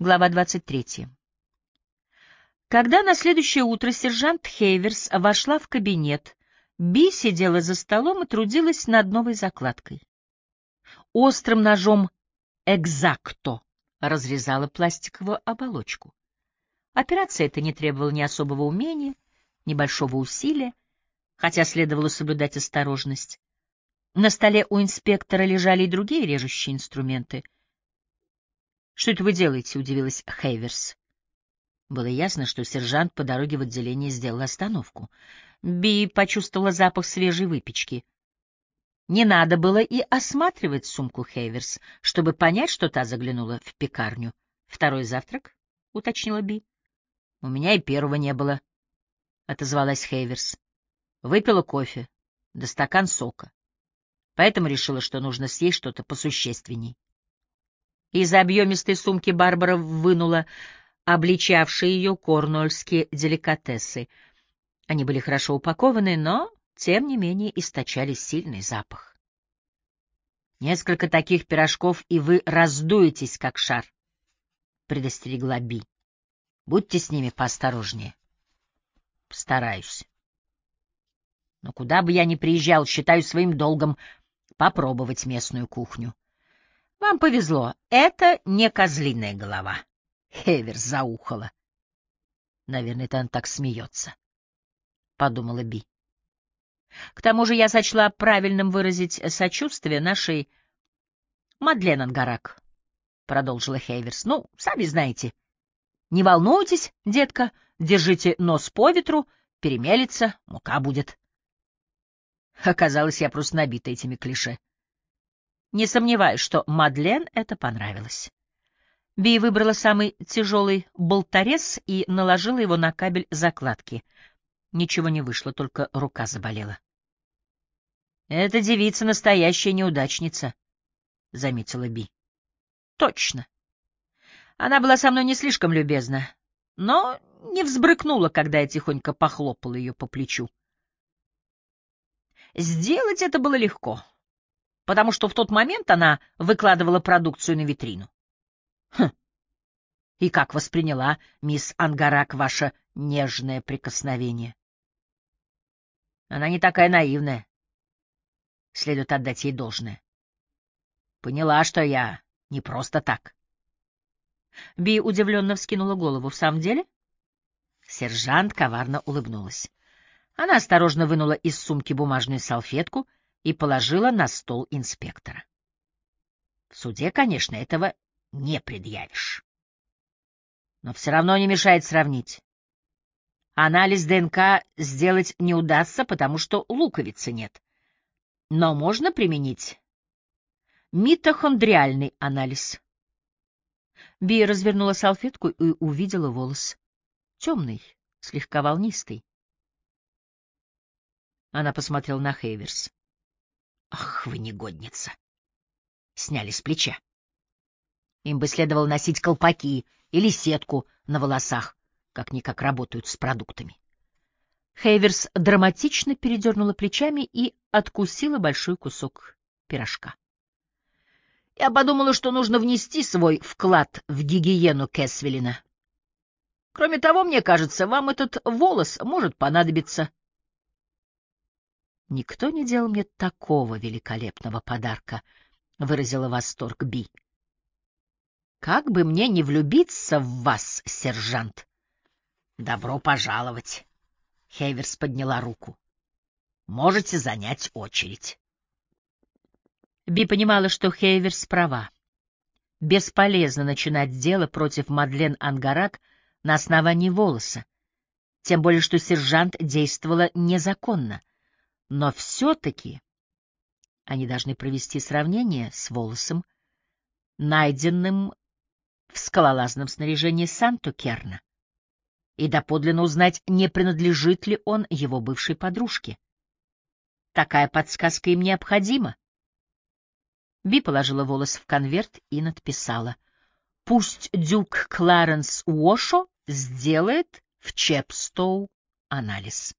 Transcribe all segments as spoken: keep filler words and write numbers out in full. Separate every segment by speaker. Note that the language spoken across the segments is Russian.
Speaker 1: Глава двадцать третья. Когда на следующее утро сержант Хейверс вошла в кабинет, Би сидела за столом и трудилась над новой закладкой. Острым ножом «Экзакто» разрезала пластиковую оболочку. Операция эта не требовала ни особого умения, ни большого усилия, хотя следовало соблюдать осторожность. На столе у инспектора лежали и другие режущие инструменты. «Что это вы делаете?» — удивилась Хейверс. Было ясно, что сержант по дороге в отделение сделал остановку. Би почувствовала запах свежей выпечки. Не надо было и осматривать сумку Хейверс, чтобы понять, что та заглянула в пекарню. «Второй завтрак?» — уточнила Би. «У меня и первого не было», — отозвалась Хейверс. «Выпила кофе, да стакан сока. Поэтому решила, что нужно съесть что-то посущественней». Из объемистой сумки Барбара вынула обличавшие ее корнуольские деликатесы. Они были хорошо упакованы, но, тем не менее, источали сильный запах. «Несколько таких пирожков, и вы раздуетесь, как шар», — предостерегла Би. «Будьте с ними поосторожнее». «Постараюсь. Но куда бы я ни приезжал, считаю своим долгом попробовать местную кухню». «Вам повезло, это не козлиная голова». Хейверс заухала. «Наверное, это он так смеется», — подумала Би. «К тому же я сочла правильным выразить сочувствие нашей Мадлен Ангарак», — продолжила Хейверс. «Ну, сами знаете. Не волнуйтесь, детка, держите нос по ветру, перемелется, мука будет». Оказалось, я просто набита этими клише. Не сомневаюсь, что Мадлен это понравилось. Би выбрала самый тяжелый болторез и наложила его на кабель закладки. Ничего не вышло, только рука заболела. «Эта девица настоящая неудачница», — заметила Би. «Точно. Она была со мной не слишком любезна, но не взбрыкнула, когда я тихонько похлопала ее по плечу. Сделать это было легко, потому что в тот момент она выкладывала продукцию на витрину. Хм. И как восприняла мисс Ангарак ваше нежное прикосновение? Она не такая наивная. Следует отдать ей должное. Поняла, что я не просто так. Би удивленно вскинула голову. В самом деле? Сержант коварно улыбнулась. Она осторожно вынула из сумки бумажную салфетку и положила на стол инспектора. В суде, конечно, этого не предъявишь. Но все равно не мешает сравнить. Анализ ДНК сделать не удастся, потому что луковицы нет. Но можно применить митохондриальный анализ. Би развернула салфетку и увидела волос. Темный, слегка волнистый. Она посмотрела на Хейверс. «Ах, вы негодница!» Сняли с плеча. Им бы следовало носить колпаки или сетку на волосах, как-никак работают с продуктами. Хейверс драматично передернула плечами и откусила большой кусок пирожка. Я подумала, что нужно внести свой вклад в гигиену Кэсвиллина. Кроме того, мне кажется, вам этот волос может понадобиться. Никто не делал мне такого великолепного подарка, — выразила восторг Би. Как бы мне не влюбиться в вас, сержант. Добро пожаловать. Хейверс подняла руку. Можете занять очередь. Би понимала, что Хейверс права. Бесполезно начинать дело против Мадлен Ангарак на основании волоса, тем более что сержант действовала незаконно. Но все-таки они должны провести сравнение с волосом, найденным в скалолазном снаряжении Санто-Керна, и доподлинно узнать, не принадлежит ли он его бывшей подружке. Такая подсказка им необходима. Би положила волос в конверт и надписала: «Пусть дюк Кларенс Уошо сделает в Чепстоу анализ».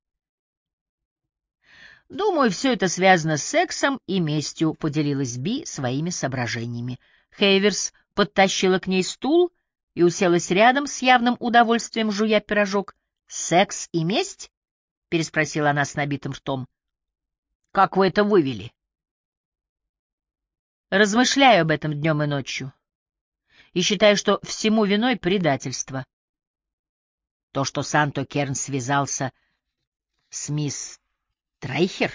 Speaker 1: «Думаю, все это связано с сексом и местью», — поделилась Би своими соображениями. Хейверс подтащила к ней стул и уселась рядом с явным удовольствием, жуя пирожок. «Секс и месть?» — переспросила она с набитым ртом. «Как вы это вывели?» «Размышляю об этом днем и ночью, и считаю, что всему виной предательство. То, что Санто Керн связался с мисс Трейхер,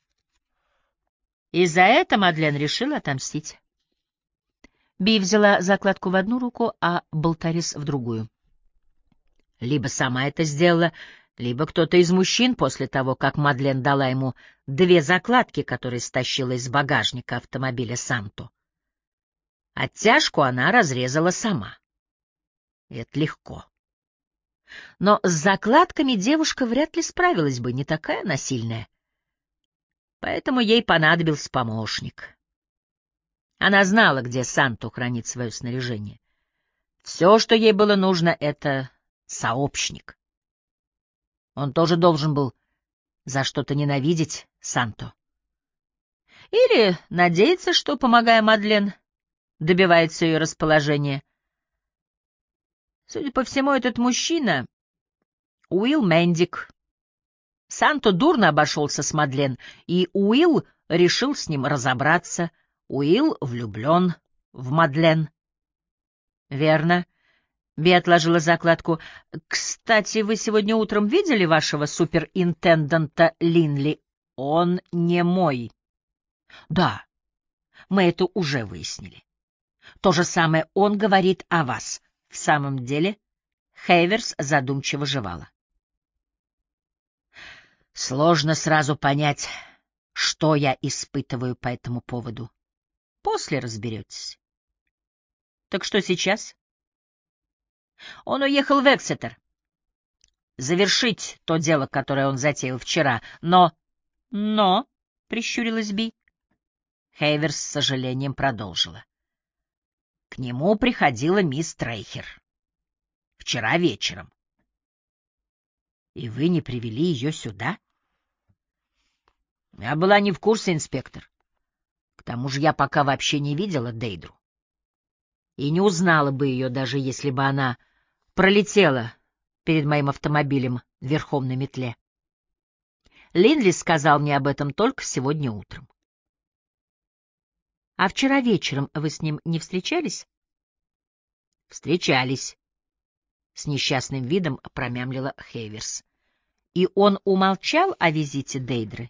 Speaker 1: и за это Мадлен решила отомстить». Би взяла закладку в одну руку, а Болторис в другую. Либо сама это сделала, либо кто-то из мужчин после того, как Мадлен дала ему две закладки, которые стащила из багажника автомобиля Санто. Оттяжку она разрезала сама. Это легко. Но с закладками девушка вряд ли справилась бы, не такая она сильная. Поэтому ей понадобился помощник. Она знала, где Санто хранит свое снаряжение. Все, что ей было нужно, — это сообщник. Он тоже должен был за что-то ненавидеть Санто. Или надеяться, что, помогая Мадлен, добивается ее расположения. Судя по всему, этот мужчина — Уилл Мендик. Санто дурно обошелся с Мадлен, и Уилл решил с ним разобраться. Уилл влюблен в Мадлен. Верно. Би отложила закладку. Кстати, вы сегодня утром видели вашего суперинтенданта Линли? Он не мой. Да, мы это уже выяснили. То же самое он говорит о вас. В самом деле, Хейверс задумчиво жевала. Сложно сразу понять, что я испытываю по этому поводу. После разберетесь. Так что сейчас? Он уехал в Эксетер. Завершить то дело, которое он затеял вчера. Но... Но... — прищурилась Би. Хейверс с сожалением продолжила. К нему приходила мисс Трейхер. Вчера вечером. И вы не привели ее сюда? Я была не в курсе, инспектор. К тому же я пока вообще не видела Дейдру. И не узнала бы ее, даже если бы она пролетела перед моим автомобилем верхом на метле. Линли сказал мне об этом только сегодня утром. — А вчера вечером вы с ним не встречались? — Встречались. С несчастным видом промямлила Хейверс. — И он умолчал о визите Дейдры?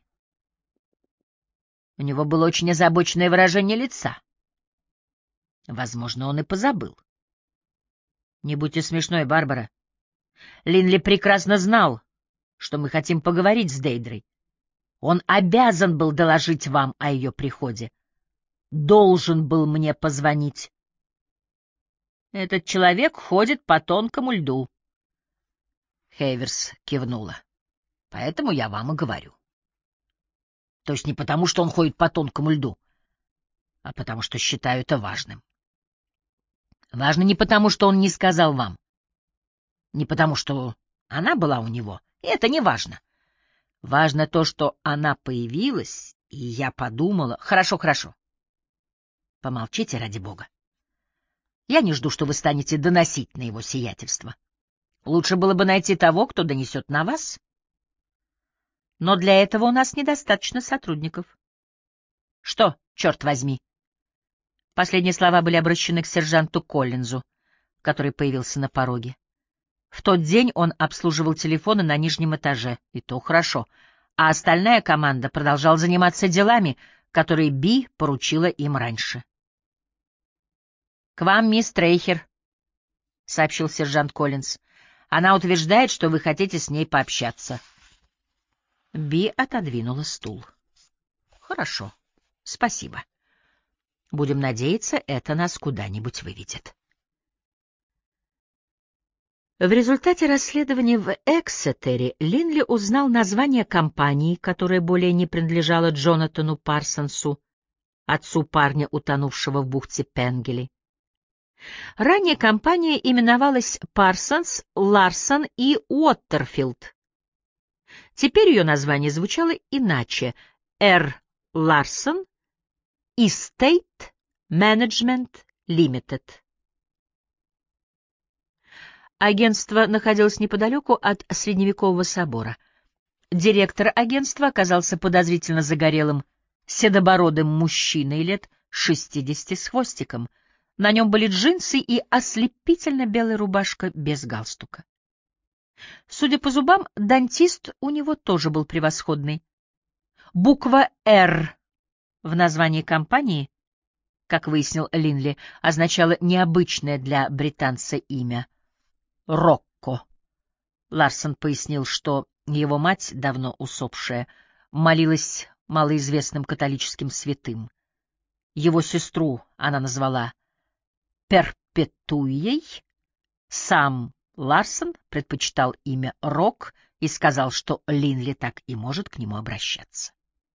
Speaker 1: У него было очень озабоченное выражение лица. Возможно, он и позабыл. Не будьте смешной, Барбара. Линли прекрасно знал, что мы хотим поговорить с Дейдрой. Он обязан был доложить вам о ее приходе. Должен был мне позвонить. Этот человек ходит по тонкому льду. Хейверс кивнула. Поэтому я вам и говорю. То есть не потому, что он ходит по тонкому льду, а потому что считаю это важным. Важно не потому, что он не сказал вам, не потому, что она была у него, и это не важно. Важно то, что она появилась, и я подумала... Хорошо, хорошо. Помолчите, ради бога. Я не жду, что вы станете доносить на его сиятельство. Лучше было бы найти того, кто донесет на вас. Но для этого у нас недостаточно сотрудников. Что, черт возьми? Последние слова были обращены к сержанту Коллинзу, который появился на пороге. В тот день он обслуживал телефоны на нижнем этаже, и то хорошо, а остальная команда продолжала заниматься делами, которые Би поручила им раньше. — К вам мисс Трейхер, — сообщил сержант Коллинз. — Она утверждает, что вы хотите с ней пообщаться. Би отодвинула стул. — Хорошо, спасибо. Будем надеяться, это нас куда-нибудь выведет. В результате расследования в Эксетере Линли узнал название компании, которая более не принадлежала Джонатану Парсонсу, отцу парня, утонувшего в бухте Пенгели. Ранее компания именовалась Парсонс, Ларсон и Уоттерфилд. Теперь ее название звучало иначе — Р. Ларсон Estate Management Limited. Агентство находилось неподалеку от средневекового собора. Директор агентства оказался подозрительно загорелым, седобородым мужчиной лет шестидесяти с хвостиком. На нем были джинсы и ослепительно белая рубашка без галстука. Судя по зубам, дантист у него тоже был превосходный. Буква «Р» в названии компании, как выяснил Линли, означала необычное для британца имя — Рокко. Ларсон пояснил, что его мать, давно усопшая, молилась малоизвестным католическим святым. Его сестру она назвала Перпетуей. Сам Ларсон предпочитал имя Рок и сказал, что Линли так и может к нему обращаться.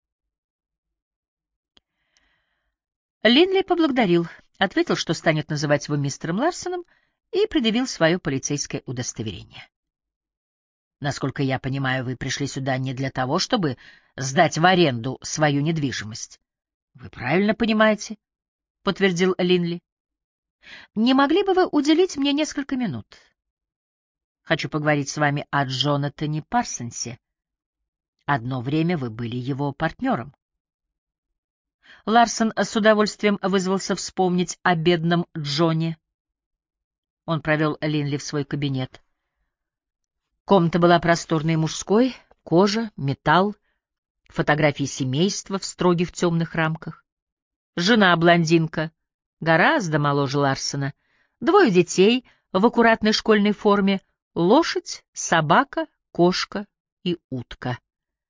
Speaker 1: Линли поблагодарил, ответил, что станет называть его мистером Ларсоном, и предъявил свое полицейское удостоверение. Насколько я понимаю, вы пришли сюда не для того, чтобы сдать в аренду свою недвижимость. — Вы правильно понимаете, — подтвердил Линли. — Не могли бы вы уделить мне несколько минут? Хочу поговорить с вами о Джонатане Парсонсе. Одно время вы были его партнером. Ларсон с удовольствием вызвался вспомнить о бедном Джоне. Он провел Линли в свой кабинет. Комната была просторной и мужской, кожа, металл, фотографии семейства в строгих темных рамках. Жена блондинка, гораздо моложе Ларсона, двое детей в аккуратной школьной форме, лошадь, собака, кошка и утка.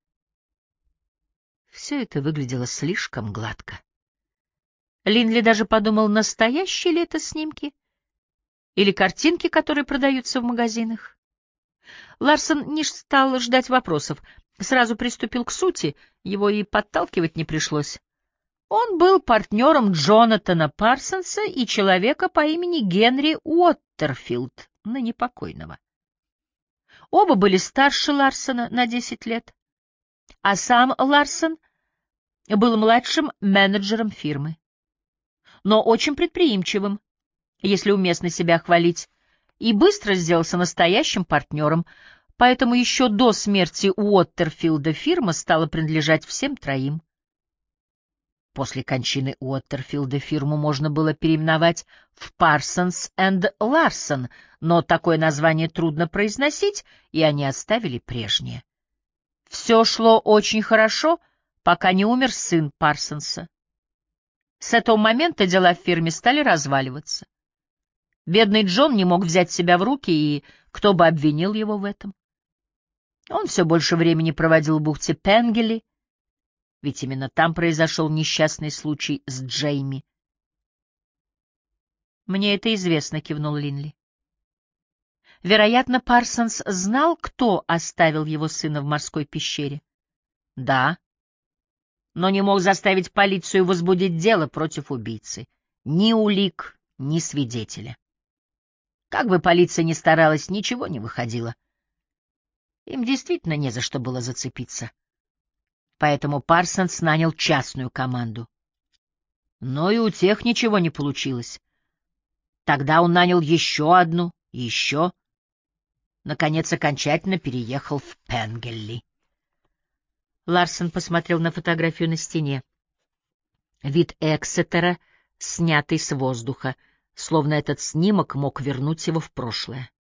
Speaker 1: Все это выглядело слишком гладко. Линли даже подумал, настоящие ли это снимки или картинки, которые продаются в магазинах. Ларсон не стал ждать вопросов, сразу приступил к сути, его и подталкивать не пришлось. Он был партнером Джонатана Парсонса и человека по имени Генри Уоттерфилд, ныне покойного. Оба были старше Ларсона на десять лет, а сам Ларсон был младшим менеджером фирмы, но очень предприимчивым, если уместно себя хвалить, и быстро сделался настоящим партнером, поэтому еще до смерти Уоттерфилда фирма стала принадлежать всем троим. После кончины Уоттерфилда фирму можно было переименовать в Parsons энд Larson, но такое название трудно произносить, и они оставили прежнее. Все шло очень хорошо, пока не умер сын Парсонса. С этого момента дела в фирме стали разваливаться. Бедный Джон не мог взять себя в руки, и кто бы обвинил его в этом? Он все больше времени проводил в бухте Пенгелли, ведь именно там произошел несчастный случай с Джейми. «Мне это известно», — кивнул Линли. Вероятно, Парсонс знал, кто оставил его сына в морской пещере. Да, но не мог заставить полицию возбудить дело против убийцы. Ни улик, ни свидетеля. Как бы полиция ни старалась, ничего не выходило. Им действительно не за что было зацепиться. Поэтому Парсонс нанял частную команду. Но и у тех ничего не получилось. Тогда он нанял еще одну и еще. Наконец, окончательно переехал в Пенгелли. Ларсон посмотрел на фотографию на стене. Вид Эксетера, снятый с воздуха, словно этот снимок мог вернуть его в прошлое.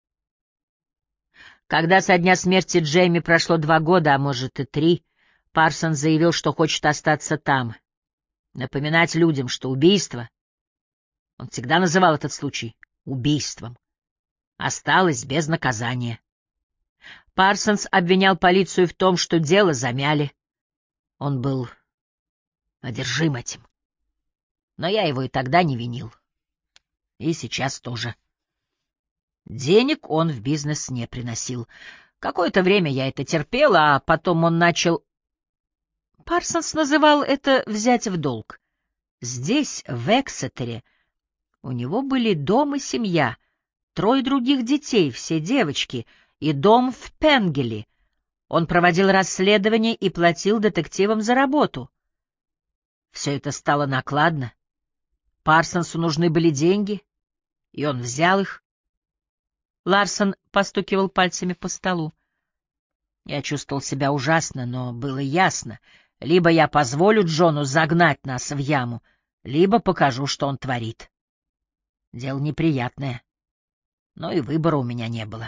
Speaker 1: Когда со дня смерти Джейми прошло два года, а может и три, Парсон заявил, что хочет остаться там, напоминать людям, что убийство, он всегда называл этот случай убийством, осталось без наказания. Парсонс обвинял полицию в том, что дело замяли. Он был одержим этим. Но я его и тогда не винил. И сейчас тоже. Денег он в бизнес не приносил. Какое-то время я это терпел, а потом он начал... Парсонс называл это «взять в долг». Здесь, в Эксетере, у него были дом и семья, трое других детей, все девочки, и дом в Пенгелли. Он проводил расследование и платил детективам за работу. Все это стало накладно. Парсонсу нужны были деньги, и он взял их. Ларсон постукивал пальцами по столу. Я чувствовал себя ужасно, но было ясно. Либо я позволю Джону загнать нас в яму, либо покажу, что он творит. Дело неприятное, но и выбора у меня не было.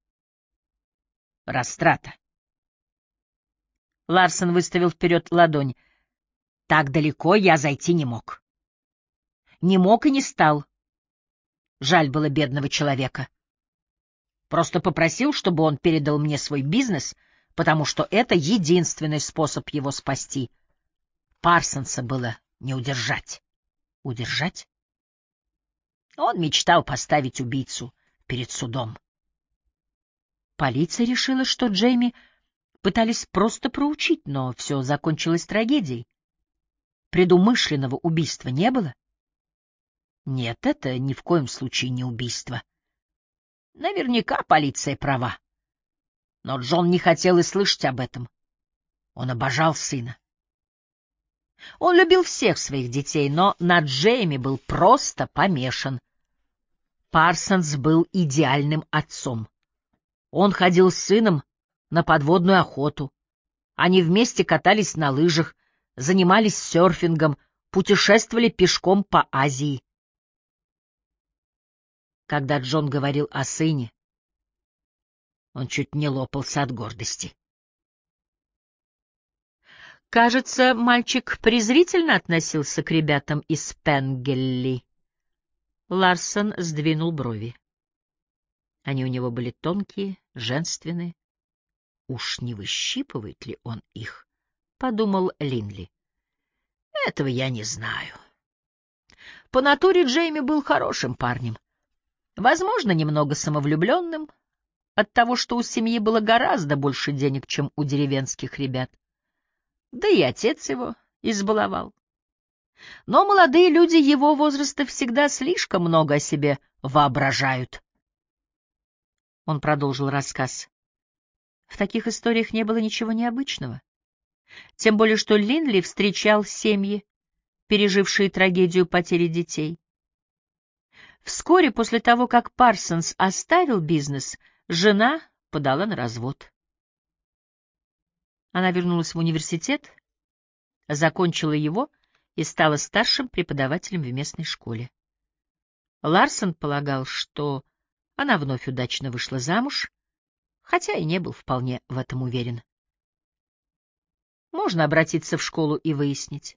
Speaker 1: Растрата. Ларсон выставил вперед ладонь. Так далеко я зайти не мог. Не мог и не стал. Жаль было бедного человека. Просто попросил, чтобы он передал мне свой бизнес, потому что это единственный способ его спасти. Парсонса было не удержать. Удержать? Он мечтал поставить убийцу перед судом. Полиция решила, что Джейми пытались просто проучить, но все закончилось трагедией. Предумышленного убийства не было? Нет, это ни в коем случае не убийство. Наверняка полиция права. Но Джон не хотел и слышать об этом. Он обожал сына. Он любил всех своих детей, но на Джейми был просто помешан. Парсонс был идеальным отцом. Он ходил с сыном на подводную охоту. Они вместе катались на лыжах, занимались серфингом, путешествовали пешком по Азии. Когда Джон говорил о сыне, он чуть не лопался от гордости. Кажется, мальчик презрительно относился к ребятам из Пенгелли. Ларсон сдвинул брови. Они у него были тонкие, женственные. Уж не выщипывает ли он их? — подумал Линли. — Этого я не знаю. По натуре Джейми был хорошим парнем. Возможно, немного самовлюбленным, от того, что у семьи было гораздо больше денег, чем у деревенских ребят. Да и отец его избаловал. Но молодые люди его возраста всегда слишком много о себе воображают. Он продолжил рассказ. В таких историях не было ничего необычного. Тем более, что Линли встречал семьи, пережившие трагедию потери детей. Вскоре после того, как Парсонс оставил бизнес, жена подала на развод. Она вернулась в университет, закончила его и стала старшим преподавателем в местной школе. Ларсон полагал, что она вновь удачно вышла замуж, хотя и не был вполне в этом уверен. Можно обратиться в школу и выяснить.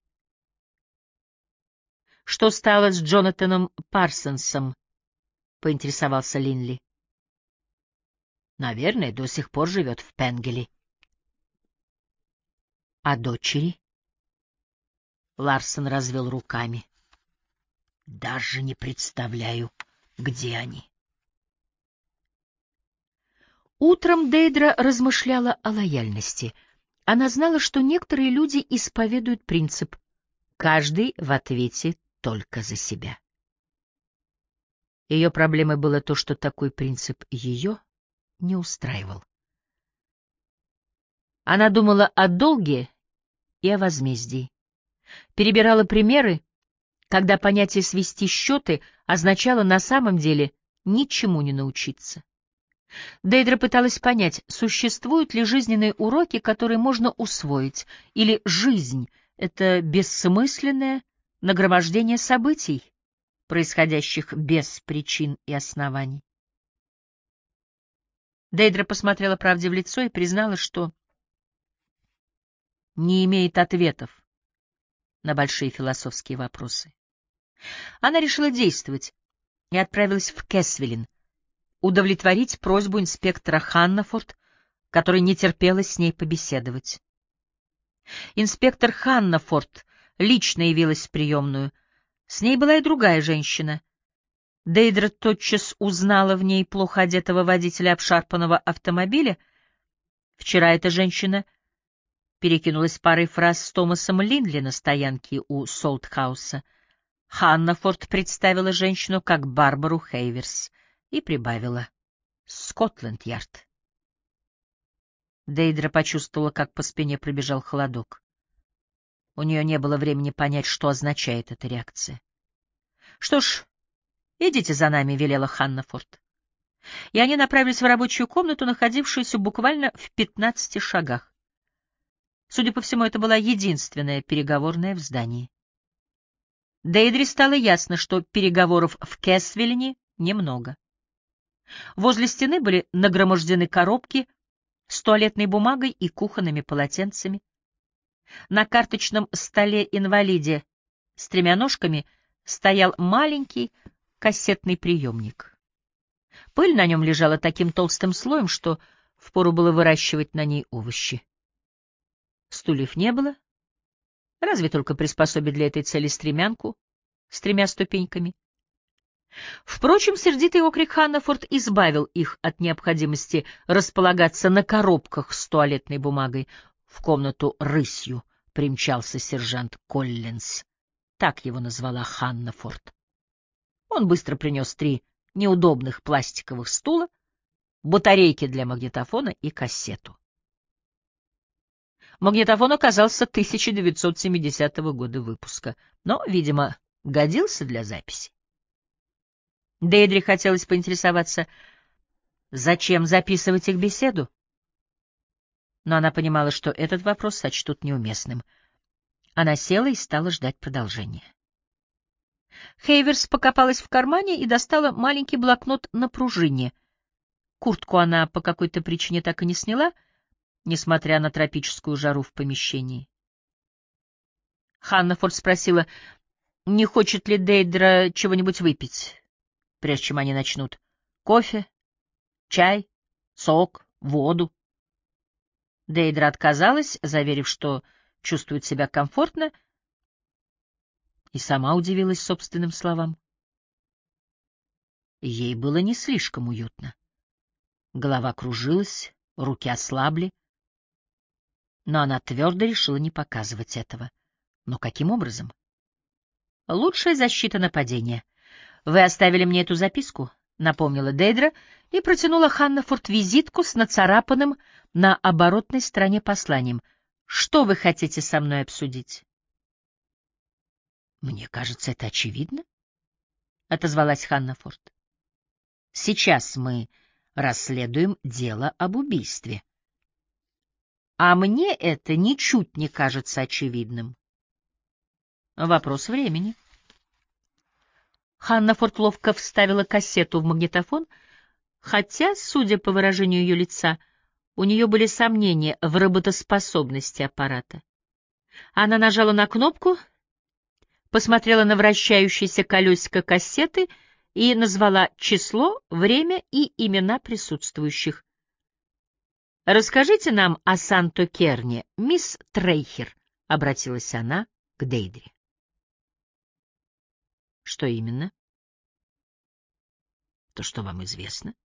Speaker 1: — Что стало с Джонатаном Парсонсом? — поинтересовался Линли. — Наверное, до сих пор живет в Пенгелли. — А дочери? Ларсон развел руками. — Даже не представляю, где они. Утром Дейдра размышляла о лояльности. Она знала, что некоторые люди исповедуют принцип «каждый в ответе только за себя». Ее проблемой было то, что такой принцип ее не устраивал. Она думала о долге и о возмездии. Перебирала примеры, когда понятие «свести счеты» означало на самом деле ничему не научиться. Дейдра пыталась понять, существуют ли жизненные уроки, которые можно усвоить, или жизнь — это бессмысленное нагромождение событий, происходящих без причин и оснований. Дейдра посмотрела правде в лицо и признала, что не имеет ответов на большие философские вопросы. Она решила действовать и отправилась в Кэсвиллин, удовлетворить просьбу инспектора Ханнафорд, который не терпелось с ней побеседовать. Инспектор Ханнафорд лично явилась в приемную. С ней была и другая женщина. Дейдра тотчас узнала в ней плохо одетого водителя обшарпанного автомобиля. Вчера эта женщина перекинулась парой фраз с Томасом Линли на стоянке у Солтхауса. Ханнафорд представила женщину как Барбару Хейверс и прибавила «Скотланд-Ярд». Дейдра почувствовала, как по спине пробежал холодок. У нее не было времени понять, что означает эта реакция. — Что ж, идите за нами, — велела Ханнафорд. и они направились в рабочую комнату, находившуюся буквально в пятнадцати шагах. Судя по всему, это была единственная переговорная в здании. Дейдре стало ясно, что переговоров в Кэсвиллине немного. Возле стены были нагромождены коробки с туалетной бумагой и кухонными полотенцами. На карточном столе-инвалиде с тремя ножками стоял маленький кассетный приемник. Пыль на нем лежала таким толстым слоем, что впору было выращивать на ней овощи. Стульев не было, разве только приспособить для этой цели стремянку с тремя ступеньками. Впрочем, сердитый окрик Ханнафорд избавил их от необходимости располагаться на коробках с туалетной бумагой. В комнату рысью примчался сержант Коллинз. Так его назвала Ханнафорд. Он быстро принес три неудобных пластиковых стула, батарейки для магнитофона и кассету. Магнитофон оказался тысяча девятьсот семидесятого года выпуска, но, видимо, годился для записи. Дейдре хотелось поинтересоваться, зачем записывать их беседу? Но она понимала, что этот вопрос сочтут неуместным. Она села и стала ждать продолжения. Хейверс покопалась в кармане и достала маленький блокнот на пружине. Куртку она по какой-то причине так и не сняла, несмотря на тропическую жару в помещении. Ханнафорд спросила, не хочет ли Дейдра чего-нибудь выпить, прежде чем они начнут. Кофе, чай, сок, воду. Дейдра отказалась, заверив, что чувствует себя комфортно, и сама удивилась собственным словам. Ей было не слишком уютно. Голова кружилась, руки ослабли, но она твердо решила не показывать этого. Но каким образом? Лучшая защита нападения. Вы оставили мне эту записку, напомнила Дейдра и протянула Ханнафорд визитку с нацарапанным на оборотной стороне посланием. Что вы хотите со мной обсудить? Мне кажется, это очевидно, отозвалась Ханнафорд. Сейчас мы расследуем дело об убийстве. А мне это ничуть не кажется очевидным. Вопрос времени. Ханнафорд ловко вставила кассету в магнитофон, хотя, судя по выражению ее лица, у нее были сомнения в работоспособности аппарата. Она нажала на кнопку, посмотрела на вращающееся колесико кассеты и назвала число, время и имена присутствующих. «Расскажите нам о Санто-Керне, мисс Трейхер», — обратилась она к Дейдре. «Что именно?» «То, что вам известно».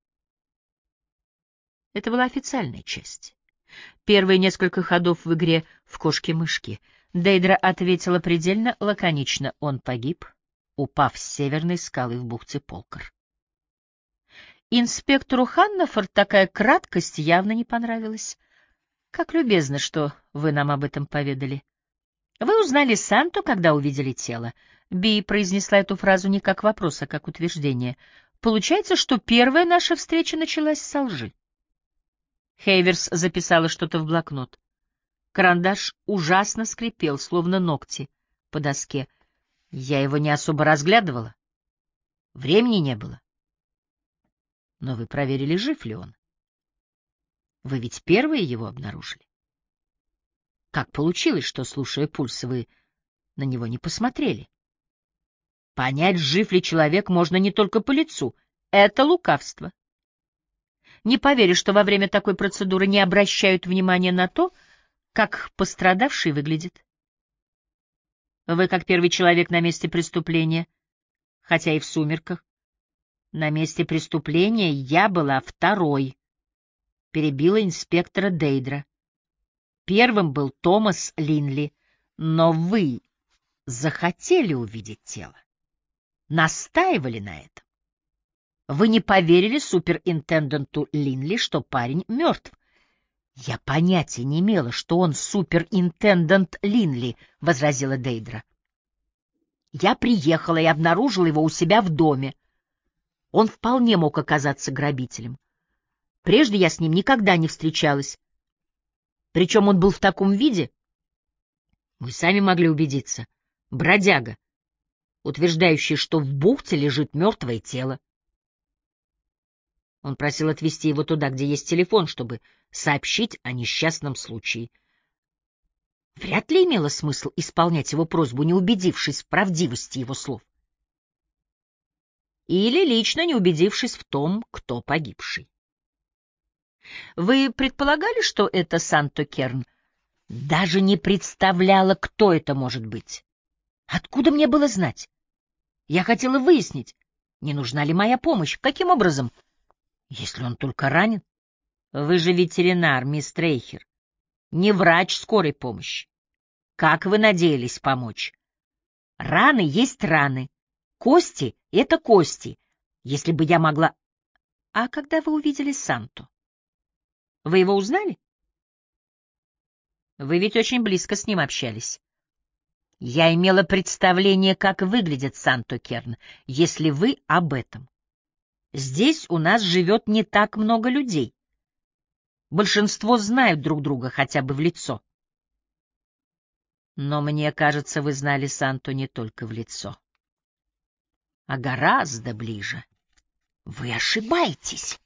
Speaker 1: Это была официальная часть. Первые несколько ходов в игре в кошки-мышки. Дейдра ответила предельно лаконично. Он погиб, упав с северной скалы в бухте Полкар. Инспектору Ханнафорд такая краткость явно не понравилась. Как любезно, что вы нам об этом поведали. Вы узнали Санту, когда увидели тело. Би произнесла эту фразу не как вопрос, а как утверждение. Получается, что первая наша встреча началась со лжи. Хейверс записала что-то в блокнот. Карандаш ужасно скрипел, словно ногти по доске. Я его не особо разглядывала. Времени не было. Но вы проверили, жив ли он. Вы ведь первые его обнаружили. Как получилось, что, слушая пульс, вы на него не посмотрели? Понять, жив ли человек, можно не только по лицу. Это лукавство. Не поверю, что во время такой процедуры не обращают внимания на то, как пострадавший выглядит. Вы, как первый человек на месте преступления, хотя и в сумерках, на месте преступления я была второй, перебила инспектора Дейдра. Первым был Томас Линли, но вы захотели увидеть тело, настаивали на этом. Вы не поверили суперинтенданту Линли, что парень мертв. Я понятия не имела, что он суперинтендант Линли, — возразила Дейдра. Я приехала и обнаружила его у себя в доме. Он вполне мог оказаться грабителем. Прежде я с ним никогда не встречалась. Причем он был в таком виде, вы сами могли убедиться, бродяга, утверждающий, что в бухте лежит мертвое тело. Он просил отвезти его туда, где есть телефон, чтобы сообщить о несчастном случае. Вряд ли имело смысл исполнять его просьбу, не убедившись в правдивости его слов. Или лично не убедившись в том, кто погибший. Вы предполагали, что это Санто Керн? Даже не представляла, кто это может быть. Откуда мне было знать? Я хотела выяснить, не нужна ли моя помощь. Каким образом? Если он только ранен. Вы же ветеринар, мисс Трейхер, не врач скорой помощи. Как вы надеялись помочь? Раны есть раны. Кости — это кости. Если бы я могла... А когда вы увидели Санту? Вы его узнали? Вы ведь очень близко с ним общались. Я имела представление, как выглядит Санто Керн, если вы об этом. Здесь у нас живет не так много людей. Большинство знают друг друга хотя бы в лицо. Но мне кажется, вы знали Санту не только в лицо, а гораздо ближе. Вы ошибаетесь.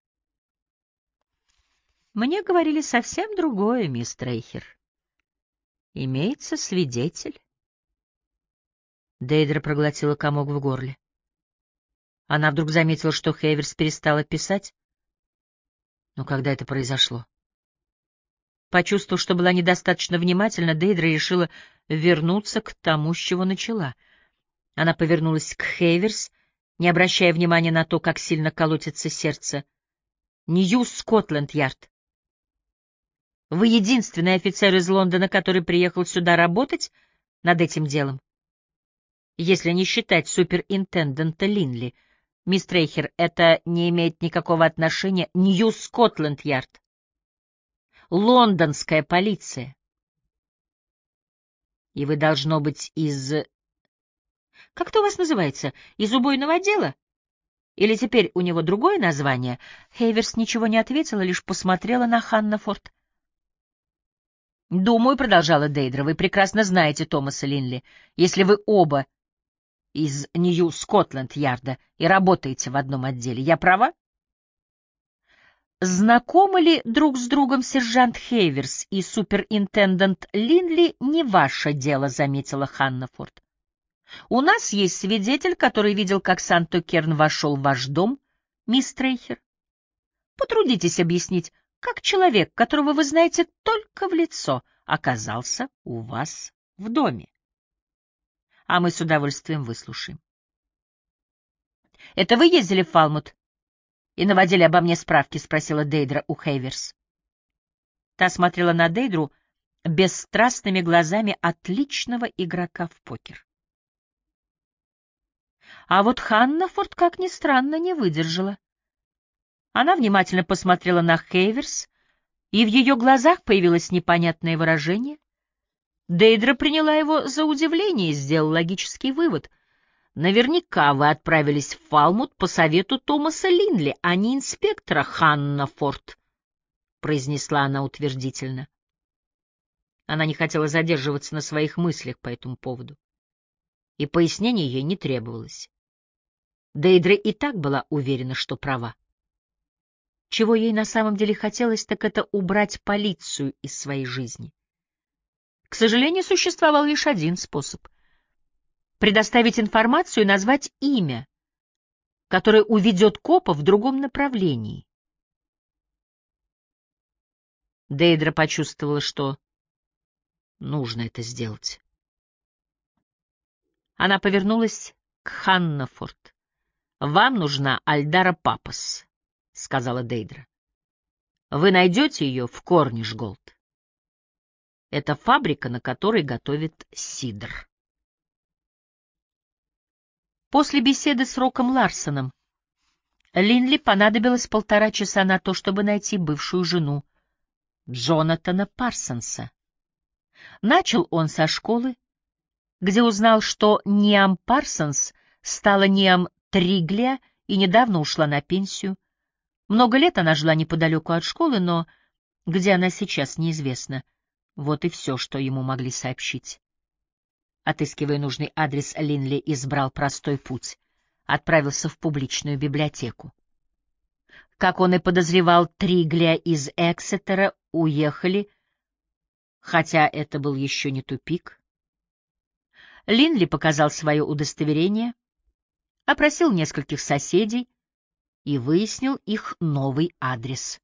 Speaker 1: Мне говорили совсем другое, мисс Трейхер. Имеется свидетель. Дейдра проглотила комок в горле. Она вдруг заметила, что Хейверс перестала писать. Но когда это произошло? Почувствовав, что была недостаточно внимательна, Дейдра решила вернуться к тому, с чего начала. Она повернулась к Хейверс, не обращая внимания на то, как сильно колотится сердце. «Нью-Скотланд-Ярд. Вы единственный офицер из Лондона, который приехал сюда работать над этим делом? Если не считать суперинтендента Линли. Мисс Трейхер, это не имеет никакого отношения. Нью-Скотланд-Ярд. Лондонская полиция. И вы, должно быть, из... Как это у вас называется? Из убойного отдела? Или теперь у него другое название?» Хейверс ничего не ответила, лишь посмотрела на Ханнафорд. «Думаю, — продолжала Дейдра, — вы прекрасно знаете Томаса Линли. Если вы оба из Нью-Скотланд-Ярда и работаете в одном отделе, я права?» «Знакомы ли друг с другом сержант Хейверс и суперинтендант Линли, не ваше дело», — заметила Ханнафорд. «У нас есть свидетель, который видел, как Санто Керн вошел в ваш дом, мисс Трейхер. Потрудитесь объяснить, как человек, которого вы знаете только в лицо, оказался у вас в доме. А мы с удовольствием выслушаем». «Это вы ездили в Фалмут и наводили обо мне справки?» — спросила Дейдра у Хейверс. Та смотрела на Дейдру бесстрастными глазами отличного игрока в покер. А вот Ханнафорд, как ни странно, не выдержала. Она внимательно посмотрела на Хейверс, и в ее глазах появилось непонятное выражение. Дейдра приняла его за удивление и сделала логический вывод. «Наверняка вы отправились в Фалмут по совету Томаса Линли, а не инспектора Ханнафорд», — произнесла она утвердительно. Она не хотела задерживаться на своих мыслях по этому поводу, и пояснений ей не требовалось. Дейдра и так была уверена, что права. Чего ей на самом деле хотелось, так это убрать полицию из своей жизни. К сожалению, существовал лишь один способ — предоставить информацию и назвать имя, которое уведет копа в другом направлении. Дейдра почувствовала, что нужно это сделать. Она повернулась к Ханнафорд. «Вам нужна Альдара Папас», — сказала Дейдра. «Вы найдете ее в Корнишголд. Это фабрика, на которой готовят сидр». После беседы с Роком Ларсоном Линли понадобилось полтора часа на то, чтобы найти бывшую жену Джонатана Парсонса. Начал он со школы, где узнал, что Ниам Парсонс стала Ниам Триглия и недавно ушла на пенсию. Много лет она жила неподалеку от школы, но где она сейчас, неизвестно. Вот и все, что ему могли сообщить. Отыскивая нужный адрес, Линли избрал простой путь. Отправился в публичную библиотеку. Как он и подозревал, Тригля из Эксетера уехали, хотя это был еще не тупик. Линли показал свое удостоверение, опросил нескольких соседей и выяснил их новый адрес.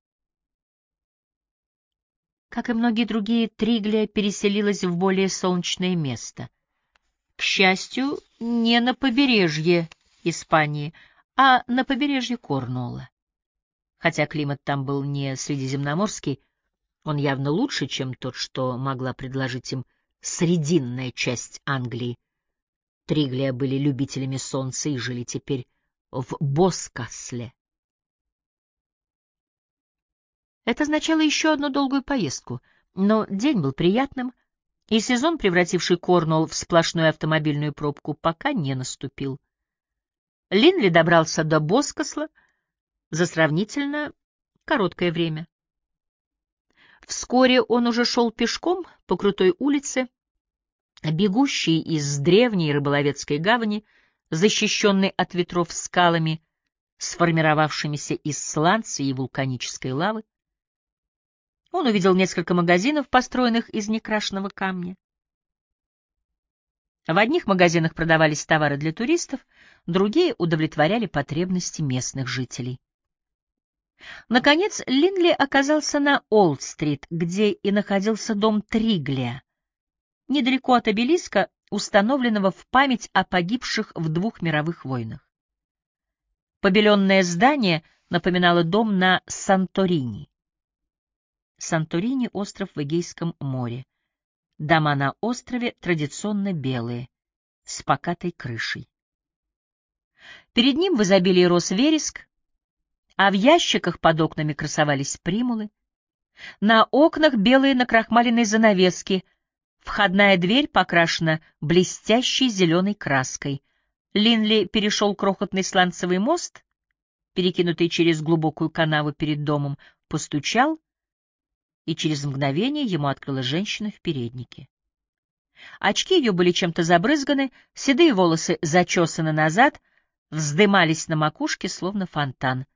Speaker 1: Как и многие другие, Тригля переселилась в более солнечное место. К счастью, не на побережье Испании, а на побережье Корнуолла. Хотя климат там был не средиземноморский, он явно лучше, чем тот, что могла предложить им срединная часть Англии. Тригля были любителями солнца и жили теперь в Боскасле. Это означало еще одну долгую поездку, но день был приятным, и сезон, превративший Корнуолл в сплошную автомобильную пробку, пока не наступил. Линли добрался до Боскасла за сравнительно короткое время. Вскоре он уже шел пешком по крутой улице, бегущей из древней рыболовецкой гавани, защищенной от ветров скалами, сформировавшимися из сланца и вулканической лавы. Он увидел несколько магазинов, построенных из некрашенного камня. В одних магазинах продавались товары для туристов, другие удовлетворяли потребности местных жителей. Наконец, Линли оказался на Олд-стрит, где и находился дом Тригля, недалеко от обелиска, установленного в память о погибших в двух мировых войнах. Побеленное здание напоминало дом на Санторини. Санторини — остров в Эгейском море. Дома на острове традиционно белые, с покатой крышей. Перед ним в изобилии рос вереск, а в ящиках под окнами красовались примулы. На окнах белые накрахмаленные занавески, входная дверь покрашена блестящей зеленой краской. Линли перешел крохотный сланцевый мост, перекинутый через глубокую канаву перед домом, постучал, и через мгновение ему открыла женщина в переднике. Очки ее были чем-то забрызганы, седые волосы зачесаны назад, вздымались на макушке, словно фонтан.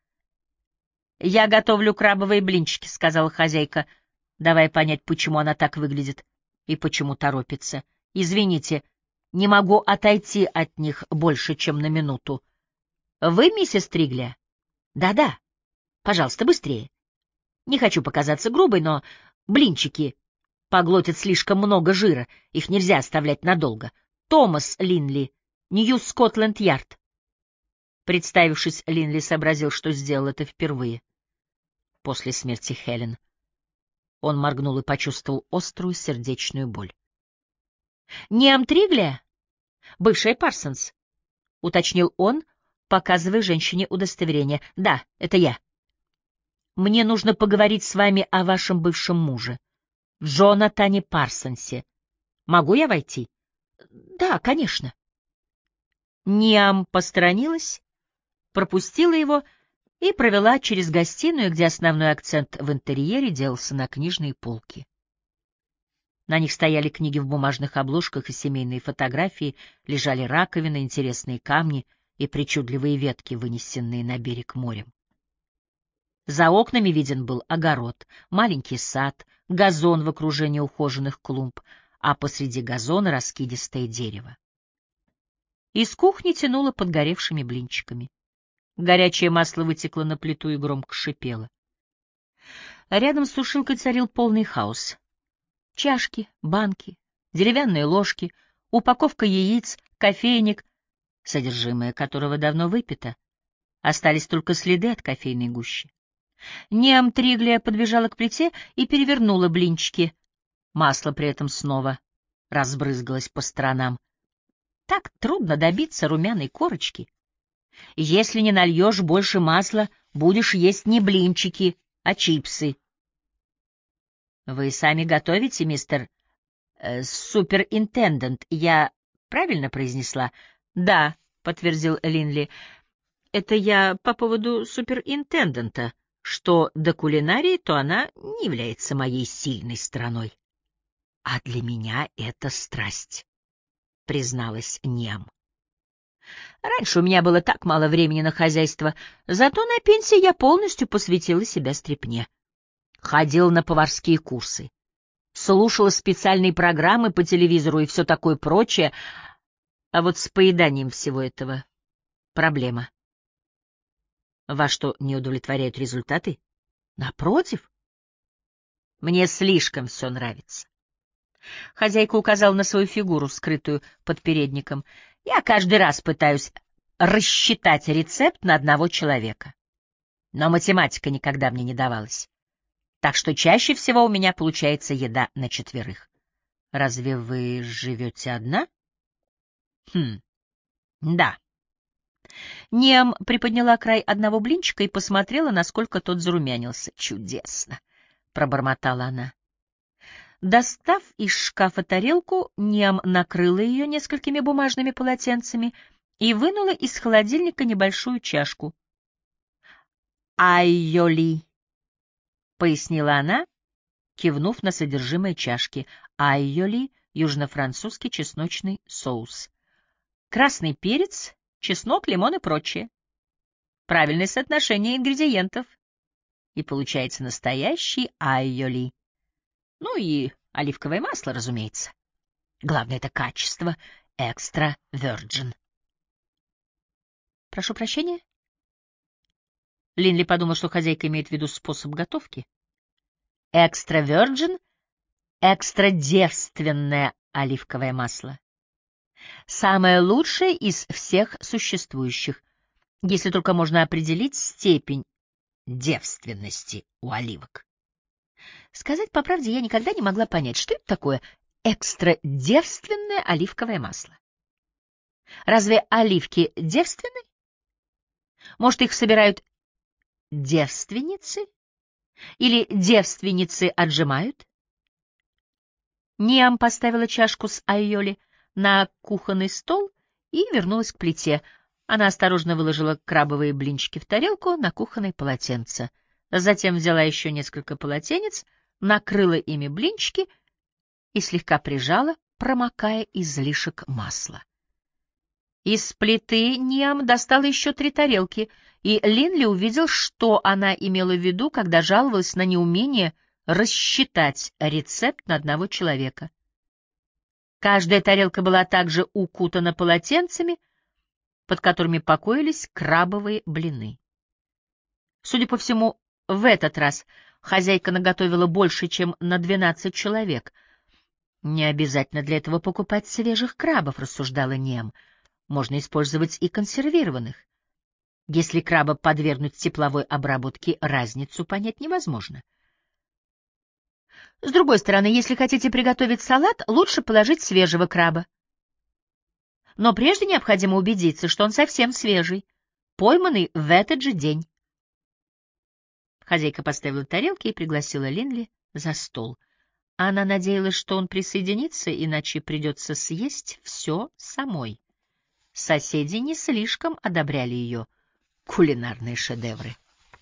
Speaker 1: «Я готовлю крабовые блинчики», — сказала хозяйка, давая понять, почему она так выглядит и почему торопится. «Извините, не могу отойти от них больше, чем на минуту. Вы миссис Тригля?» «Да-да. Пожалуйста, быстрее. Не хочу показаться грубой, но блинчики поглотят слишком много жира, их нельзя оставлять надолго. Томас Линли, Нью-Скотланд-Ярд». Представившись, Линли сообразил, что сделал это впервые после смерти Хелен. Он моргнул и почувствовал острую сердечную боль. «Ниам Тригля? Бывшая Парсонс», — уточнил он, показывая женщине удостоверение. «Да, это я. Мне нужно поговорить с вами о вашем бывшем муже, Джонатане Парсонсе. Могу я войти?» «Да, конечно». Ниам посторонилась, пропустила его и провела через гостиную, где основной акцент в интерьере делался на книжные полки. На них стояли книги в бумажных обложках и семейные фотографии, лежали раковины, интересные камни и причудливые ветки, вынесенные на берег морем. За окнами виден был огород, маленький сад, газон в окружении ухоженных клумб, а посреди газона раскидистое дерево. Из кухни тянуло подгоревшими блинчиками. Горячее масло вытекло на плиту и громко шипело. Рядом с сушилкой царил полный хаос. Чашки, банки, деревянные ложки, упаковка яиц, кофейник, содержимое которого давно выпито. Остались только следы от кофейной гущи. Ниам Тригля подбежала к плите и перевернула блинчики. Масло при этом снова разбрызгалось по сторонам. Так трудно добиться румяной корочки. Если не нальешь больше масла, будешь есть не блинчики, а чипсы. — Вы сами готовите, мистер э, суперинтендент? Я правильно произнесла? — Да, — подтвердил Линли. Это я по поводу суперинтендента. Что до кулинарии, то она не является моей сильной стороной. А для меня это страсть, призналась Ниам. Раньше у меня было так мало времени на хозяйство, зато на пенсии я полностью посвятила себя стряпне. Ходила на поварские курсы, слушала специальные программы по телевизору и все такое прочее, а вот с поеданием всего этого проблема. Вас что, не удовлетворяют результаты? Напротив, мне слишком все нравится. Хозяйка указала на свою фигуру, скрытую под передником. Я каждый раз пытаюсь рассчитать рецепт на одного человека. Но математика никогда мне не давалась. Так что чаще всего у меня получается еда на четверых. Разве вы живете одна? Хм, да. Нем приподняла край одного блинчика и посмотрела, насколько тот зарумянился. Чудесно, пробормотала она. Достав из шкафа тарелку, Нем накрыла ее несколькими бумажными полотенцами и вынула из холодильника небольшую чашку. «Айоли», — пояснила она, кивнув на содержимое чашки. «Айоли» — южно-французский чесночный соус. Красный перец, чеснок, лимон и прочее. Правильное соотношение ингредиентов. И получается настоящий айоли. Ну и оливковое масло, разумеется. Главное — это качество. Экстра virgin. Прошу прощения? Линли подумал, что хозяйка имеет в виду способ готовки. Экстра virgin — экстра девственное оливковое масло. Самое лучшее из всех существующих, если только можно определить степень девственности у оливок. Сказать по правде, я никогда не могла понять, что это такое экстрадевственное оливковое масло. Разве оливки девственны? Может, их собирают девственницы? Или девственницы отжимают? Ниам поставила чашку с айоли на кухонный стол и вернулась к плите. Она осторожно выложила крабовые блинчики в тарелку на кухонное полотенце. Затем взяла еще несколько полотенец, накрыла ими блинчики и слегка прижала, промокая излишек масла. Из плиты Ниам достала еще три тарелки, и Линли увидел, что она имела в виду, когда жаловалась на неумение рассчитать рецепт на одного человека. Каждая тарелка была также укутана полотенцами, под которыми покоились крабовые блины. Судя по всему, в этот раз хозяйка наготовила больше, чем на двенадцать человек. Не обязательно для этого покупать свежих крабов, рассуждала Нем. Можно использовать и консервированных. Если краба подвергнуть тепловой обработке, разницу понять невозможно. С другой стороны, если хотите приготовить салат, лучше положить свежего краба. Но прежде необходимо убедиться, что он совсем свежий, пойманный в этот же день. Хозяйка поставила тарелки и пригласила Линли за стол. Она надеялась, что он присоединится, иначе придется съесть все самой. Соседи не слишком одобряли ее кулинарные шедевры.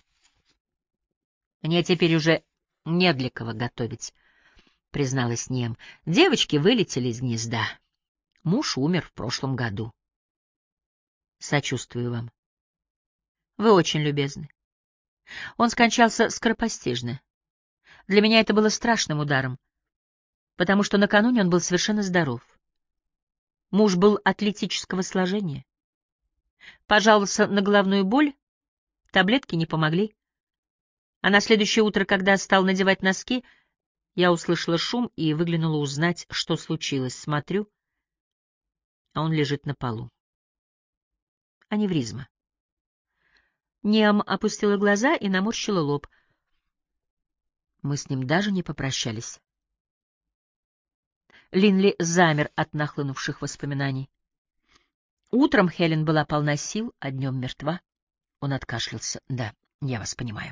Speaker 1: «Мне теперь уже не для кого готовить», — призналась Нем. «Девочки вылетели из гнезда. Муж умер в прошлом году». «Сочувствую вам. Вы очень любезны. Он скончался скоропостижно. Для меня это было страшным ударом, потому что накануне он был совершенно здоров. Муж был атлетического сложения. Пожаловался на головную боль, таблетки не помогли. А на следующее утро, когда стал надевать носки, я услышала шум и выглянула узнать, что случилось. Смотрю, а он лежит на полу. Аневризма. Ниам опустила глаза и наморщила лоб. Мы с ним даже не попрощались. Линли замер от нахлынувших воспоминаний. Утром Хелен была полна сил, а днем мертва. Он откашлялся. Да, я вас понимаю.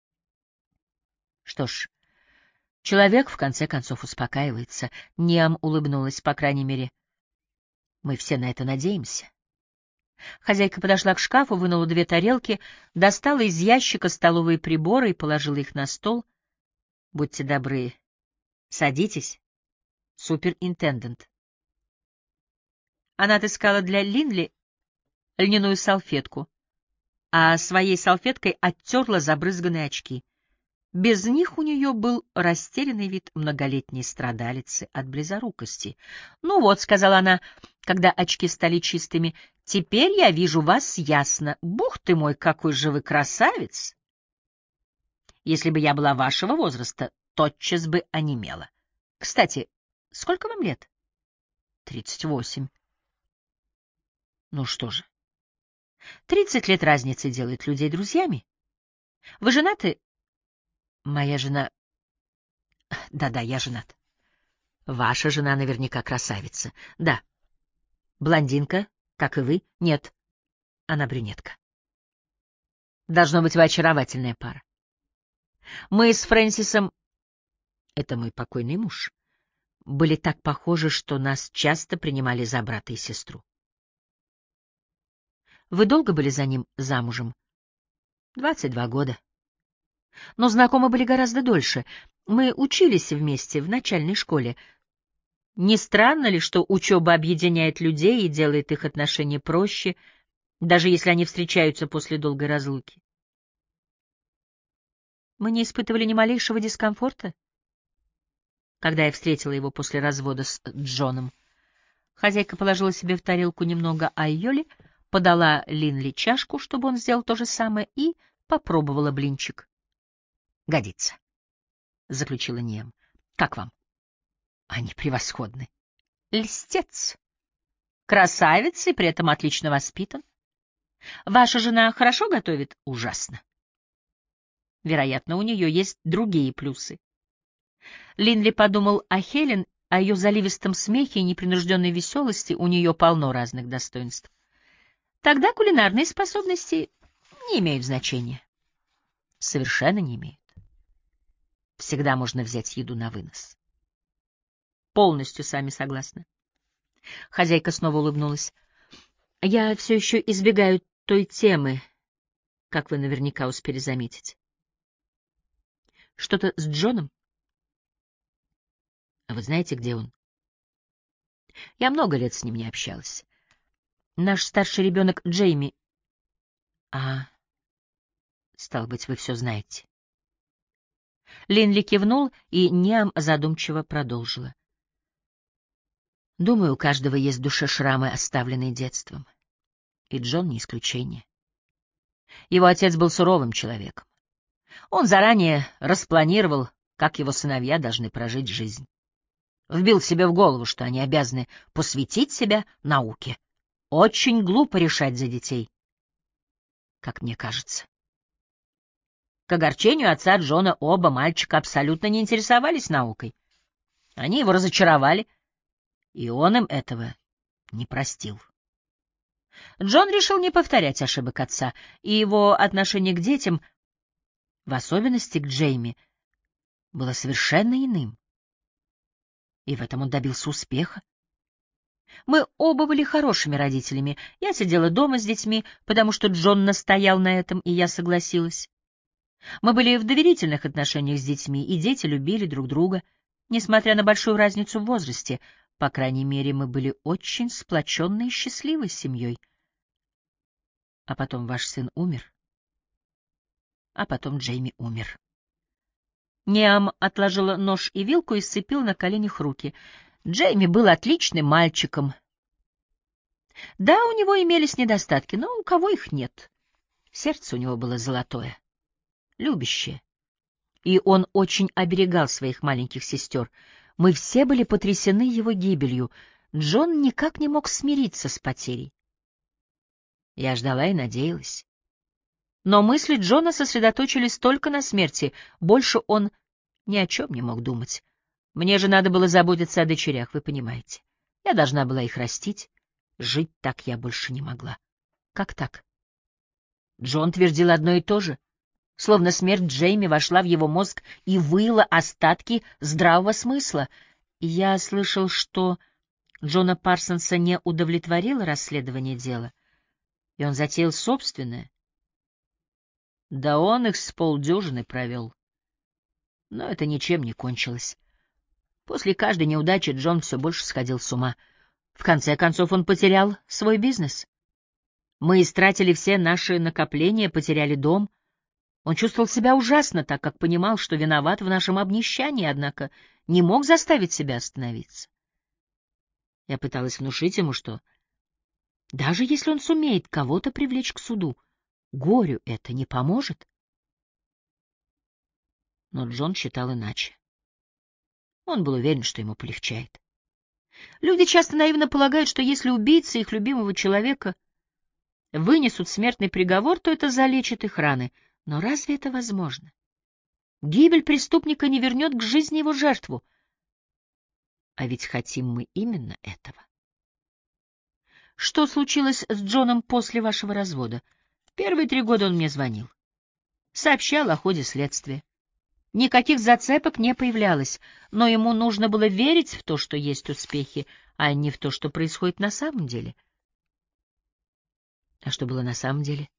Speaker 1: Что ж, человек в конце концов успокаивается. Ниам улыбнулась, по крайней мере. Мы все на это надеемся. Хозяйка подошла к шкафу, вынула две тарелки, достала из ящика столовые приборы и положила их на стол. — Будьте добры, садитесь, суперинтендент. Она отыскала для Линли льняную салфетку, а своей салфеткой оттерла забрызганные очки. Без них у нее был растерянный вид многолетней страдалицы от близорукости. — Ну вот, — сказала она, когда очки стали чистыми, — теперь я вижу вас ясно. Бух ты мой, какой же вы красавец! Если бы я была вашего возраста, тотчас бы онемела. Кстати, сколько вам лет? — Тридцать восемь. — Ну что же, тридцать лет разницы делает людей друзьями. Вы женаты? — Моя жена... Да-да, я женат. Ваша жена наверняка красавица. Да. Блондинка, как и вы? Нет. Она брюнетка. Должно быть, вы очаровательная пара. Мы с Фрэнсисом, это мой покойный муж, были так похожи, что нас часто принимали за брата и сестру. Вы долго были за ним замужем? Двадцать два года. Но знакомы были гораздо дольше. Мы учились вместе в начальной школе. Не странно ли, что учеба объединяет людей и делает их отношения проще, даже если они встречаются после долгой разлуки? Мы не испытывали ни малейшего дискомфорта, когда я встретила его после развода с Джоном. Хозяйка положила себе в тарелку немного айоли, подала Линли чашку, чтобы он сделал то же самое, и попробовала блинчик. — Годится, — заключила Ниэм. — Как вам? — Они превосходны. — Льстец. Красавец и при этом отлично воспитан. Ваша жена хорошо готовит? — Ужасно. Вероятно, у нее есть другие плюсы. Линли подумал о Хелен, о ее заливистом смехе и непринужденной веселости. У нее полно разных достоинств. Тогда кулинарные способности не имеют значения. Совершенно не имеют. Всегда можно взять еду на вынос. Полностью с вами согласна. Хозяйка снова улыбнулась. Я все еще избегаю той темы, как вы наверняка успели заметить. Что-то с Джоном? А вы знаете, где он? Я много лет с ним не общалась. Наш старший ребенок Джейми... А, стало быть, вы все знаете. Линли кивнул, и Ниам задумчиво продолжила. Думаю, у каждого есть в душе шрамы, оставленные детством. И Джон не исключение. Его отец был суровым человеком. Он заранее распланировал, как его сыновья должны прожить жизнь. Вбил себе в голову, что они обязаны посвятить себя науке. Очень глупо решать за детей, как мне кажется. К огорчению отца Джона оба мальчика абсолютно не интересовались наукой. Они его разочаровали, и он им этого не простил. Джон решил не повторять ошибок отца, и его отношение к детям, в особенности к Джейми, было совершенно иным. И в этом он добился успеха. Мы оба были хорошими родителями. Я сидела дома с детьми, потому что Джон настоял на этом, и я согласилась. Мы были в доверительных отношениях с детьми, и дети любили друг друга, несмотря на большую разницу в возрасте. По крайней мере, мы были очень сплоченной и счастливой семьей. А потом ваш сын умер. А потом Джейми умер. Ниам отложила нож и вилку и сцепила на коленях руки. Джейми был отличным мальчиком. Да, у него имелись недостатки, но у кого их нет? Сердце у него было золотое, любящее. И он очень оберегал своих маленьких сестер. Мы все были потрясены его гибелью. Джон никак не мог смириться с потерей. Я ждала и надеялась. Но мысли Джона сосредоточились только на смерти. Больше он ни о чем не мог думать. Мне же надо было заботиться о дочерях, вы понимаете. Я должна была их растить. Жить так я больше не могла. Как так? Джон твердил одно и то же, словно смерть Джейми вошла в его мозг и выила остатки здравого смысла. Я слышал, что Джона Парсонса не удовлетворило расследование дела. И он затеял собственное. Да он их с полдюжины провел. Но это ничем не кончилось. После каждой неудачи Джон все больше сходил с ума. В конце концов он потерял свой бизнес. Мы истратили все наши накопления, потеряли дом. Он чувствовал себя ужасно, так как понимал, что виноват в нашем обнищании, однако не мог заставить себя остановиться. Я пыталась внушить ему, что даже если он сумеет кого-то привлечь к суду, горю это не поможет. Но Джон считал иначе. Он был уверен, что ему полегчает. Люди часто наивно полагают, что если убийцы их любимого человека вынесут смертный приговор, то это залечит их раны. Но разве это возможно? Гибель преступника не вернет к жизни его жертву. А ведь хотим мы именно этого. Что случилось с Джоном после вашего развода? Первые три года он мне звонил. Сообщал о ходе следствия. Никаких зацепок не появлялось, но ему нужно было верить в то, что есть успехи, а не в то, что происходит на самом деле. А что было на самом деле?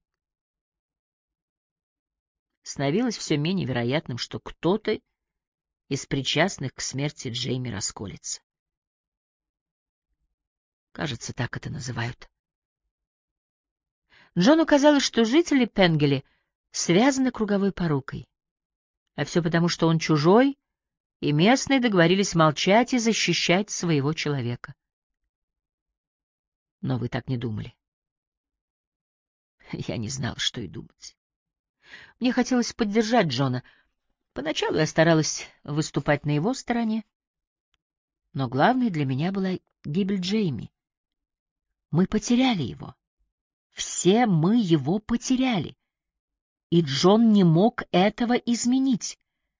Speaker 1: Становилось все менее вероятным, что кто-то из причастных к смерти Джейми расколется. Кажется, так это называют. Джону казалось, что жители Пенгели связаны круговой порукой. А все потому, что он чужой, и местные договорились молчать и защищать своего человека. Но вы так не думали. Я не знал, что и думать. Мне хотелось поддержать Джона. Поначалу я старалась выступать на его стороне. Но главной для меня была гибель Джейми. Мы потеряли его. Все мы его потеряли. И Джон не мог этого изменить.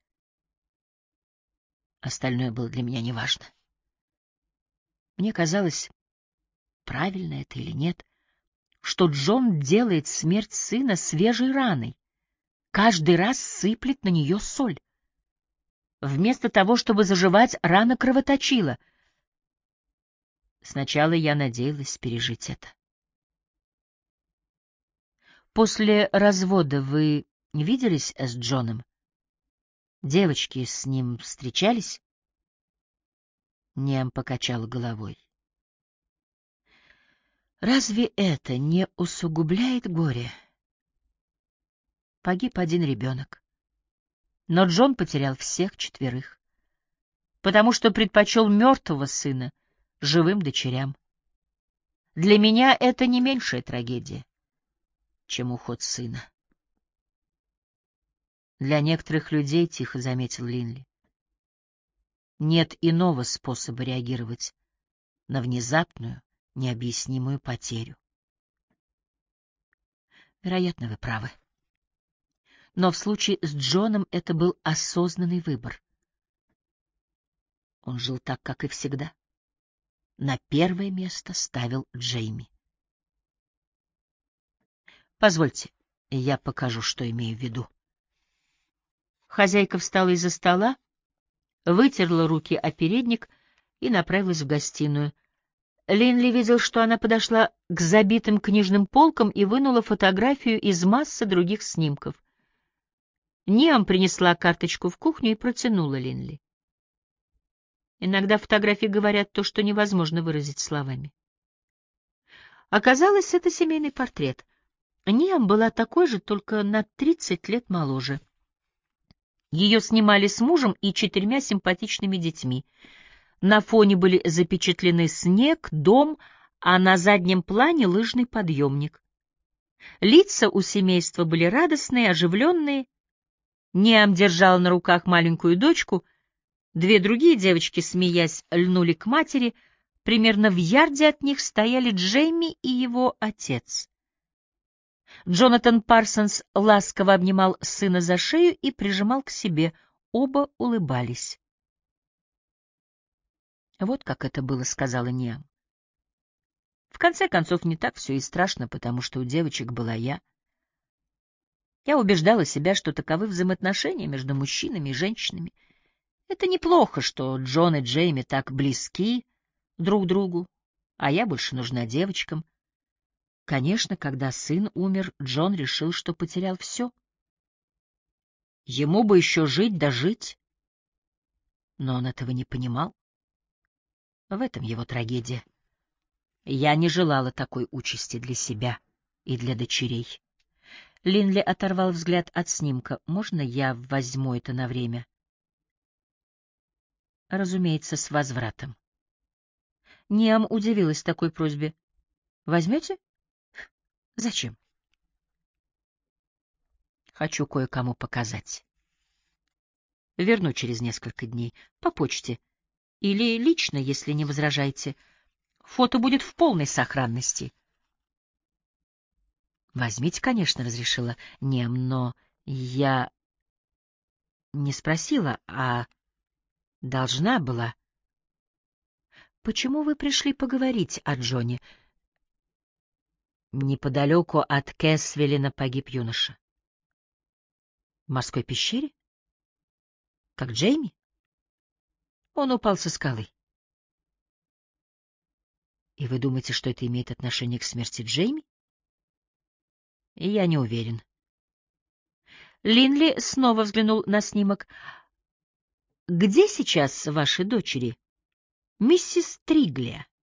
Speaker 1: Остальное было для меня неважно. Мне казалось, правильно это или нет, что Джон делает смерть сына свежей раной, каждый раз сыплет на нее соль. Вместо того, чтобы заживать, рана кровоточила. Сначала я надеялась пережить это. После развода вы виделись с Джоном? Девочки с ним встречались? Нем покачал головой. Разве это не усугубляет горе? Погиб один ребенок. Но Джон потерял всех четверых, потому что предпочел мертвого сына живым дочерям. Для меня это не меньшая трагедия, чем уход сына. Для некоторых людей, — тихо заметил Линли, — нет иного способа реагировать на внезапную, необъяснимую потерю. Вероятно, вы правы. Но в случае с Джоном это был осознанный выбор. Он жил так, как и всегда. На первое место ставил Джейми. Позвольте, я покажу, что имею в виду. Хозяйка встала из-за стола, вытерла руки о передник и направилась в гостиную. Линли видел, что она подошла к забитым книжным полкам и вынула фотографию из массы других снимков. Ниам принесла карточку в кухню и протянула Линли. Иногда фотографии говорят то, что невозможно выразить словами. Оказалось, это семейный портрет. Ниам была такой же, только на тридцать лет моложе. Ее снимали с мужем и четырьмя симпатичными детьми. На фоне были запечатлены снег, дом, а на заднем плане лыжный подъемник. Лица у семейства были радостные, оживленные. Ниам держала на руках маленькую дочку. Две другие девочки, смеясь, льнули к матери. Примерно в ярде от них стояли Джейми и его отец. Джонатан Парсонс ласково обнимал сына за шею и прижимал к себе. Оба улыбались. «Вот как это было», — сказала Ниам. «В конце концов, не так все и страшно, потому что у девочек была я. Я убеждала себя, что таковы взаимоотношения между мужчинами и женщинами. Это неплохо, что Джон и Джейми так близки друг другу, а я больше нужна девочкам. Конечно, когда сын умер, Джон решил, что потерял все. Ему бы еще жить да жить, но он этого не понимал. В этом его трагедия. Я не желала такой участи для себя и для дочерей. Линли оторвал взгляд от снимка. «Можно я возьму это на время?» Разумеется, с возвратом. Ниам удивилась такой просьбе. «Возьмете? Зачем?» «Хочу кое-кому показать. Верну через несколько дней. По почте. Или лично, если не возражаете. Фото будет в полной сохранности». «Возьмите, конечно», — разрешила Ниам, но я не спросила, а должна была. «Почему вы пришли поговорить о Джоне?» Неподалеку от Кэсвеллина погиб юноша. В морской пещере? Как Джейми? Он упал со скалы. И вы думаете, что это имеет отношение к смерти Джейми? Я не уверен. Линли снова взглянул на снимок. Где сейчас ваши дочери? Миссис Триглия.